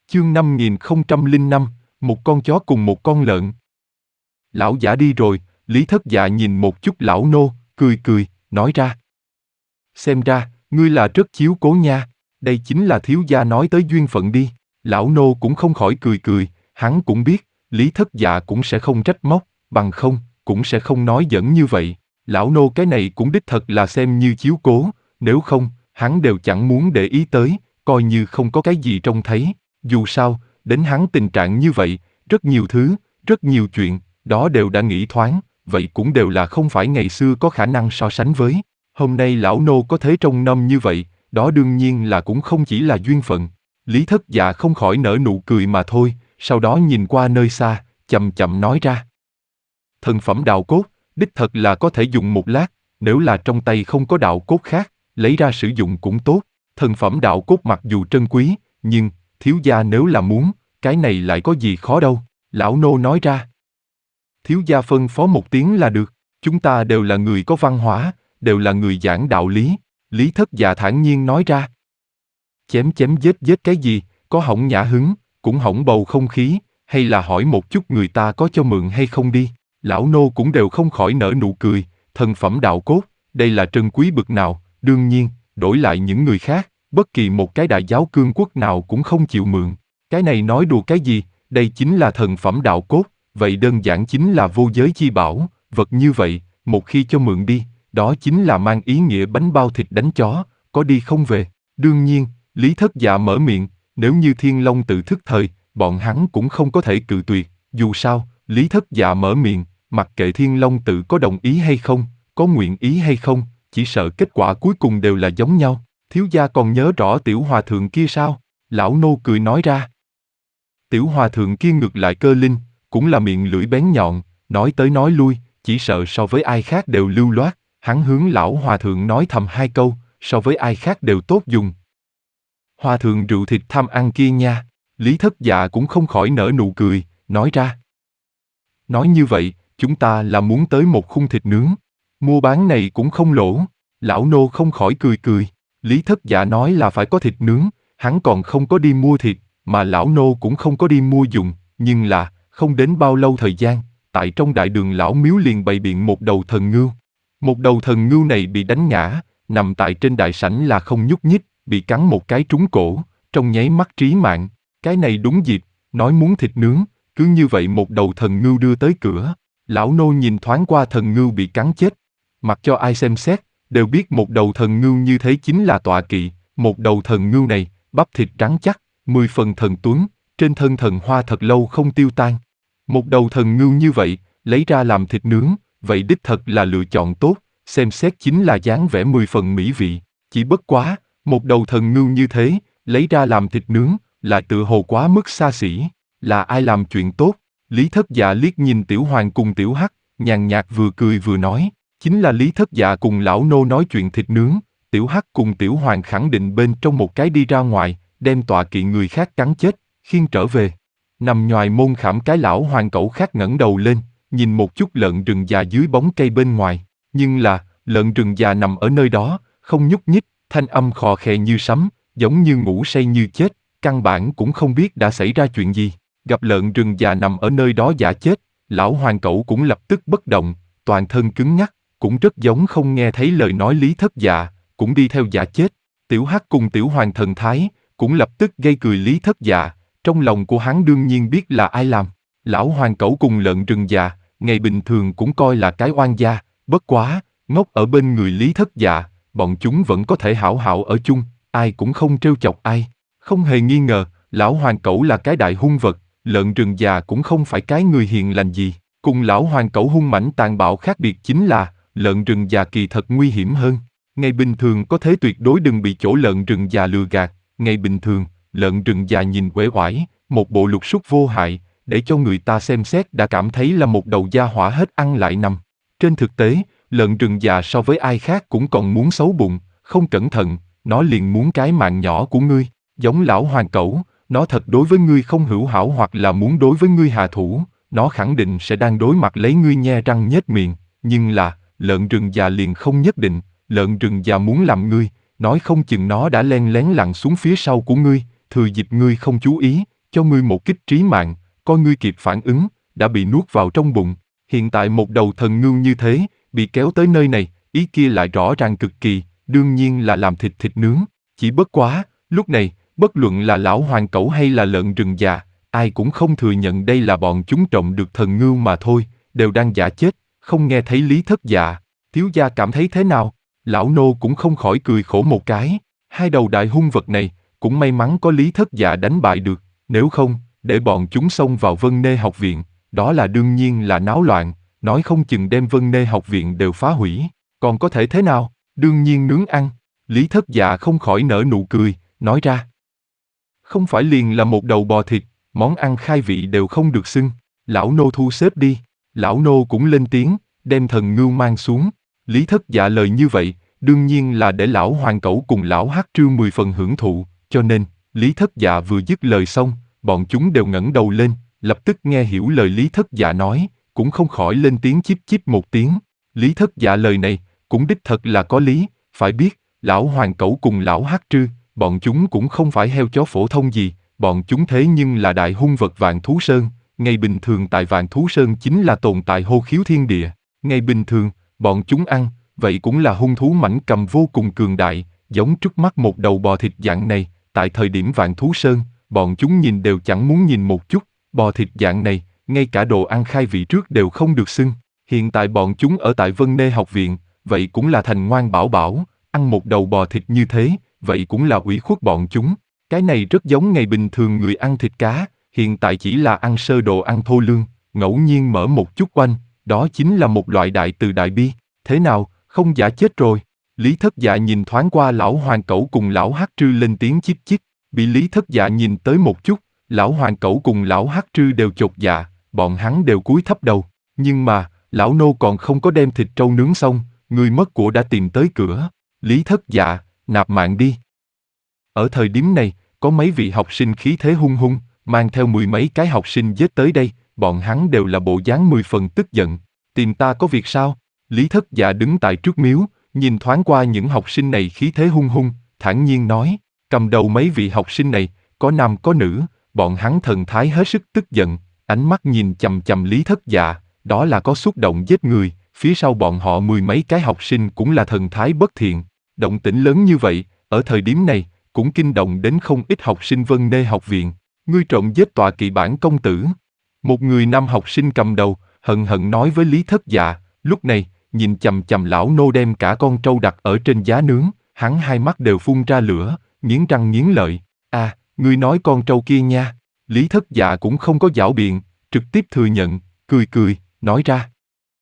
Chương 5005, một con chó cùng một con lợn. Lão giả đi rồi, Lý Thất Dạ nhìn một chút lão nô, cười cười, nói ra. Xem ra, ngươi là rất chiếu cố nha, đây chính là thiếu gia nói tới duyên phận đi. Lão nô cũng không khỏi cười cười, hắn cũng biết, Lý Thất Dạ cũng sẽ không trách móc, bằng không, cũng sẽ không nói giỡn như vậy. Lão nô cái này cũng đích thật là xem như chiếu cố, nếu không, hắn đều chẳng muốn để ý tới, coi như không có cái gì trông thấy. Dù sao, đến hắn tình trạng như vậy, rất nhiều thứ, rất nhiều chuyện, đó đều đã nghĩ thoáng, vậy cũng đều là không phải ngày xưa có khả năng so sánh với. Hôm nay lão nô có thế trông nom như vậy, đó đương nhiên là cũng không chỉ là duyên phận. Lý Thất Dạ không khỏi nở nụ cười mà thôi, sau đó nhìn qua nơi xa, chậm chậm nói ra. Thần phẩm đạo cốt, đích thật là có thể dùng một lát, nếu là trong tay không có đạo cốt khác, lấy ra sử dụng cũng tốt. Thần phẩm đạo cốt mặc dù trân quý, nhưng, thiếu gia nếu là muốn, cái này lại có gì khó đâu, lão nô nói ra. Thiếu gia phân phó một tiếng là được, chúng ta đều là người có văn hóa, đều là người giảng đạo lý, Lý Thất Dạ thản nhiên nói ra. Chém chém giết giết cái gì, có hỏng nhã hứng, cũng hỏng bầu không khí, hay là hỏi một chút người ta có cho mượn hay không đi, lão nô cũng đều không khỏi nở nụ cười, thần phẩm đạo cốt, đây là trân quý bực nào, đương nhiên, đổi lại những người khác, bất kỳ một cái đại giáo cương quốc nào cũng không chịu mượn. Cái này nói đùa cái gì, đây chính là thần phẩm đạo cốt, vậy đơn giản chính là vô giới chi bảo, vật như vậy, một khi cho mượn đi, đó chính là mang ý nghĩa bánh bao thịt đánh chó, có đi không về. Đương nhiên, Lý Thất Dạ mở miệng, nếu như Thiên Long tự thức thời, bọn hắn cũng không có thể cự tuyệt, dù sao, Lý Thất Dạ mở miệng, mặc kệ Thiên Long tự có đồng ý hay không, có nguyện ý hay không, chỉ sợ kết quả cuối cùng đều là giống nhau. Thiếu gia còn nhớ rõ tiểu hòa thượng kia sao? Lão nô cười nói ra. Tiểu hòa thượng kia ngược lại cơ linh, cũng là miệng lưỡi bén nhọn, nói tới nói lui, chỉ sợ so với ai khác đều lưu loát, hắn hướng lão hòa thượng nói thầm hai câu, so với ai khác đều tốt dùng. Hòa thượng rượu thịt tham ăn kia nha, Lý Thất Dạ cũng không khỏi nở nụ cười, nói ra. Nói như vậy, chúng ta là muốn tới một khung thịt nướng, mua bán này cũng không lỗ, lão nô không khỏi cười cười. Lý Thất Dạ nói là phải có thịt nướng, hắn còn không có đi mua thịt, mà lão nô cũng không có đi mua dùng, nhưng là, không đến bao lâu thời gian, tại trong đại đường lão miếu liền bày biện một đầu thần ngưu. Một đầu thần ngưu này bị đánh ngã, nằm tại trên đại sảnh là không nhúc nhích, bị cắn một cái trúng cổ, trong nháy mắt trí mạng. Cái này đúng dịp, nói muốn thịt nướng, cứ như vậy một đầu thần ngưu đưa tới cửa. Lão nô nhìn thoáng qua thần ngưu bị cắn chết, mặc cho ai xem xét, đều biết một đầu thần ngưu như thế chính là tọa kỵ, một đầu thần ngưu này, bắp thịt trắng chắc, 10 phần thần tuấn, trên thân thần hoa thật lâu không tiêu tan. Một đầu thần ngưu như vậy, lấy ra làm thịt nướng, vậy đích thật là lựa chọn tốt, xem xét chính là dáng vẻ 10 phần mỹ vị, chỉ bất quá, một đầu thần ngưu như thế, lấy ra làm thịt nướng, lại tựa hồ quá mức xa xỉ, là ai làm chuyện tốt? Lý Thất Dạ liếc nhìn Tiểu Hoàng cùng Tiểu Hắc, nhàn nhạt vừa cười vừa nói. Chính là Lý Thất Dạ cùng lão nô nói chuyện thịt nướng, Tiểu Hắc cùng Tiểu Hoàng khẳng định bên trong một cái đi ra ngoài, đem tọa kỵ người khác cắn chết, khiêng trở về. Nằm nhoài môn khảm cái lão hoàng cẩu khác ngẩng đầu lên, nhìn một chút lợn rừng già dưới bóng cây bên ngoài, nhưng là, lợn rừng già nằm ở nơi đó, không nhúc nhích, thanh âm khò khè như sấm, giống như ngủ say như chết, căn bản cũng không biết đã xảy ra chuyện gì. Gặp lợn rừng già nằm ở nơi đó giả chết, lão hoàng cẩu cũng lập tức bất động, toàn thân cứng nhắc, cũng rất giống không nghe thấy lời nói Lý Thất Dạ, cũng đi theo giả chết. Tiểu Hắc cùng Tiểu Hoàng thần thái, cũng lập tức gây cười Lý Thất Dạ, trong lòng của hắn đương nhiên biết là ai làm. Lão hoàng cẩu cùng lợn rừng già, ngày bình thường cũng coi là cái oan gia, bất quá, ngốc ở bên người Lý Thất Dạ, bọn chúng vẫn có thể hảo hảo ở chung, ai cũng không trêu chọc ai. Không hề nghi ngờ, lão hoàng cẩu là cái đại hung vật, lợn rừng già cũng không phải cái người hiền lành gì. Cùng lão hoàng cẩu hung mãnh tàn bạo khác biệt chính là, lợn rừng già kỳ thật nguy hiểm hơn. Ngày bình thường có thế tuyệt đối đừng bị chỗ lợn rừng già lừa gạt. Ngày bình thường, lợn rừng già nhìn uể oải, một bộ lục súc vô hại, để cho người ta xem xét đã cảm thấy là một đầu gia hỏa hết ăn lại nằm. Trên thực tế, lợn rừng già so với ai khác cũng còn muốn xấu bụng, không cẩn thận, nó liền muốn cái mạng nhỏ của ngươi. Giống lão hoàng cẩu, nó thật đối với ngươi không hữu hảo hoặc là muốn đối với ngươi hạ thủ, nó khẳng định sẽ đang đối mặt lấy ngươi nhe răng nhếch miệng. Nhưng là, lợn rừng già liền không nhất định, lợn rừng già muốn làm ngươi, nói không chừng nó đã len lén lặn xuống phía sau của ngươi, thừa dịp ngươi không chú ý, cho ngươi một kích trí mạng, coi ngươi kịp phản ứng, đã bị nuốt vào trong bụng. Hiện tại một đầu thần ngưu như thế, bị kéo tới nơi này, ý kia lại rõ ràng cực kỳ, đương nhiên là làm thịt nướng. Chỉ bất quá, lúc này, bất luận là lão hoàng cẩu hay là lợn rừng già, ai cũng không thừa nhận đây là bọn chúng trộm được thần ngưu mà thôi, đều đang giả chết, không nghe thấy Lý Thất Dạ. Thiếu gia cảm thấy thế nào? Lão nô cũng không khỏi cười khổ một cái, hai đầu đại hung vật này, cũng may mắn có Lý Thất Dạ đánh bại được, nếu không, để bọn chúng xông vào Vân Nê học viện, đó là đương nhiên là náo loạn, nói không chừng đem Vân Nê học viện đều phá hủy, còn có thể thế nào? Đương nhiên nướng ăn. Lý Thất Dạ không khỏi nở nụ cười, nói ra. Không phải liền là một đầu bò thịt, món ăn khai vị đều không được xưng, lão nô thu xếp đi. Lão nô cũng lên tiếng, đem thần ngưu mang xuống. Lý Thất Dạ lời như vậy, đương nhiên là để lão hoàng cẩu cùng lão hắc trư 10 phần hưởng thụ, cho nên, Lý Thất Dạ vừa dứt lời xong, bọn chúng đều ngẩng đầu lên, lập tức nghe hiểu lời Lý Thất Dạ nói, cũng không khỏi lên tiếng chíp chíp một tiếng. Lý Thất Dạ lời này, cũng đích thật là có lý, phải biết, lão hoàng cẩu cùng lão hắc trư, bọn chúng cũng không phải heo chó phổ thông gì, bọn chúng thế nhưng là đại hung vật Vạn Thú Sơn, ngày bình thường tại Vạn Thú Sơn chính là tồn tại hô khiếu thiên địa, ngày bình thường, bọn chúng ăn, vậy cũng là hung thú mãnh cầm vô cùng cường đại, giống trước mắt một đầu bò thịt dạng này, tại thời điểm Vạn Thú Sơn, bọn chúng nhìn đều chẳng muốn nhìn một chút, bò thịt dạng này, ngay cả đồ ăn khai vị trước đều không được xưng, hiện tại bọn chúng ở tại Vân Nê học viện, vậy cũng là thành ngoan bảo bảo, ăn một đầu bò thịt như thế, vậy cũng là ủy khuất bọn chúng. Cái này rất giống ngày bình thường người ăn thịt cá, hiện tại chỉ là ăn sơ đồ ăn thô lương, ngẫu nhiên mở một chút oanh, đó chính là một loại đại từ đại bi. Thế nào, không giả chết rồi? Lý Thất Dạ nhìn thoáng qua lão hoàng cẩu cùng lão hắc trư lên tiếng chíp chíp, bị Lý Thất Dạ nhìn tới một chút, lão hoàng cẩu cùng lão hắc trư đều chột dạ, bọn hắn đều cúi thấp đầu. Nhưng mà, lão nô còn không có đem thịt trâu nướng xong, người mất của đã tìm tới cửa. Lý Thất Dạ, nạp mạng đi. Ở thời điểm này, có mấy vị học sinh khí thế hung hung, mang theo 10 mấy cái học sinh giết tới đây, bọn hắn đều là bộ dáng 10 phần tức giận. Tìm ta có việc sao? Lý Thất Dạ đứng tại trước miếu, nhìn thoáng qua những học sinh này khí thế hung hung, thản nhiên nói, cầm đầu mấy vị học sinh này, có nam có nữ, bọn hắn thần thái hết sức tức giận, ánh mắt nhìn chằm chằm Lý Thất Dạ, đó là có xúc động giết người, phía sau bọn họ 10 mấy cái học sinh cũng là thần thái bất thiện. Động tĩnh lớn như vậy, ở thời điểm này, cũng kinh động đến không ít học sinh Vân Nê học viện. Ngươi trộm giết tọa kỵ bản công tử. Một người nam học sinh cầm đầu, hận hận nói với Lý Thất Dạ, lúc này, nhìn chằm chằm lão nô đem cả con trâu đặt ở trên giá nướng, hắn hai mắt đều phun ra lửa, nghiến răng nghiến lợi. À, ngươi nói con trâu kia nha. Lý Thất Dạ cũng không có giảo biện, trực tiếp thừa nhận, cười cười, nói ra.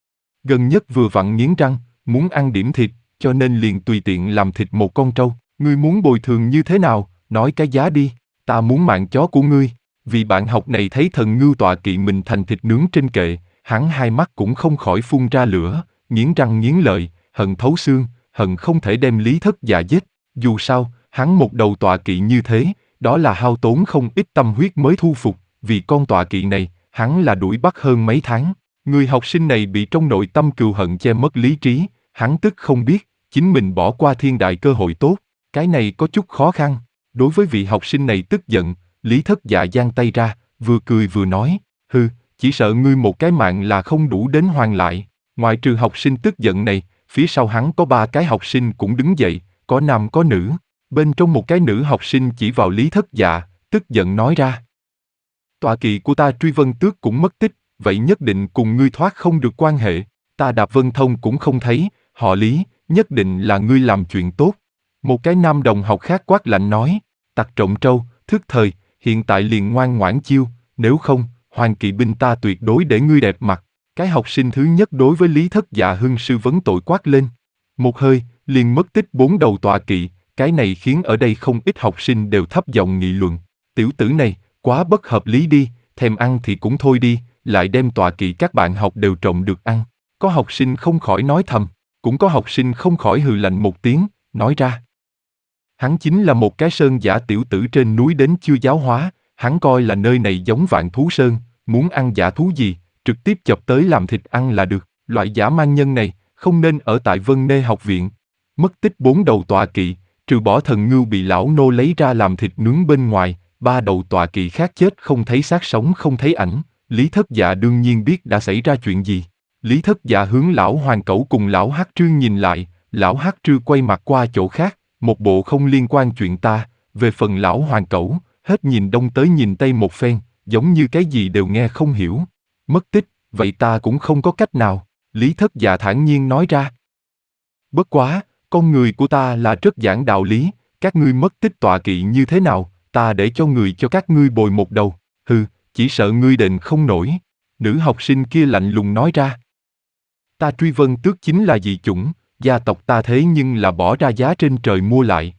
Gần nhất vừa vặn nghiến răng, muốn ăn điểm thịt, cho nên liền tùy tiện làm thịt một con trâu. Ngươi muốn bồi thường như thế nào, nói cái giá đi, ta muốn mạng chó của ngươi. Vì bạn học này thấy thần ngưu tọa kỵ mình thành thịt nướng trên kệ, hắn hai mắt cũng không khỏi phun ra lửa, nghiến răng nghiến lợi, hận thấu xương, hận không thể đem Lý Thất Dạ giết. Dù sao, hắn một đầu tọa kỵ như thế, đó là hao tốn không ít tâm huyết mới thu phục, vì con tọa kỵ này, hắn là đuổi bắt hơn mấy tháng. Người học sinh này bị trong nội tâm cừu hận che mất lý trí, hắn tức không biết, chính mình bỏ qua thiên đại cơ hội tốt, cái này có chút khó khăn. Đối với vị học sinh này tức giận, Lý Thất Dạ giang tay ra, vừa cười vừa nói, hừ, chỉ sợ ngươi một cái mạng là không đủ đến hoàn lại. Ngoài trừ học sinh tức giận này, phía sau hắn có 3 cái học sinh cũng đứng dậy, có nam có nữ. Bên trong một cái nữ học sinh chỉ vào Lý Thất Dạ, tức giận nói ra. Tọa kỵ của ta Truy Vân Tước cũng mất tích, vậy nhất định cùng ngươi thoát không được quan hệ. Ta Đạp Vân Thông cũng không thấy, họ Lý, nhất định là ngươi làm chuyện tốt. Một cái nam đồng học khác quát lạnh nói, tặc trộm trâu, thức thời, hiện tại liền ngoan ngoãn chiêu, nếu không, Hoàng kỵ binh ta tuyệt đối để ngươi đẹp mặt. Cái học sinh thứ nhất đối với Lý Thất Dạ hưng sư vấn tội quát lên. Một hơi, liền mất tích 4 đầu tọa kỵ, cái này khiến ở đây không ít học sinh đều thấp giọng nghị luận. Tiểu tử này, quá bất hợp lý đi, thèm ăn thì cũng thôi đi, lại đem tọa kỵ các bạn học đều trộm được ăn. Có học sinh không khỏi nói thầm, cũng có học sinh không khỏi hừ lạnh một tiếng, nói ra. Hắn chính là một cái sơn giả tiểu tử trên núi đến chưa giáo hóa, hắn coi là nơi này giống Vạn Thú Sơn, muốn ăn giả thú gì, trực tiếp chọc tới làm thịt ăn là được. Loại dã man nhân này, không nên ở tại Vân Nê học viện. Mất tích 4 đầu tọa kỵ, trừ bỏ thần ngưu bị lão nô lấy ra làm thịt nướng bên ngoài, ba đầu tọa kỵ khác chết không thấy xác sống không thấy ảnh, Lý Thất Dạ đương nhiên biết đã xảy ra chuyện gì. Lý Thất Dạ hướng lão Hoàng Cẩu cùng lão Hắc Trương nhìn lại, lão Hắc Trương quay mặt qua chỗ khác, một bộ không liên quan chuyện ta, về phần lão Hoàng Cẩu, hết nhìn đông tới nhìn tây một phen, giống như cái gì đều nghe không hiểu. Mất tích, vậy ta cũng không có cách nào, Lý Thất Dạ thản nhiên nói ra. Bất quá, con người của ta là rất giảng đạo lý, các ngươi mất tích tọa kỵ như thế nào, ta để cho người cho các ngươi bồi một đầu, hừ, chỉ sợ ngươi đền không nổi. Nữ học sinh kia lạnh lùng nói ra. Ta Truy Vân Tước chính là dị chủng, gia tộc ta thế nhưng là bỏ ra giá trên trời mua lại,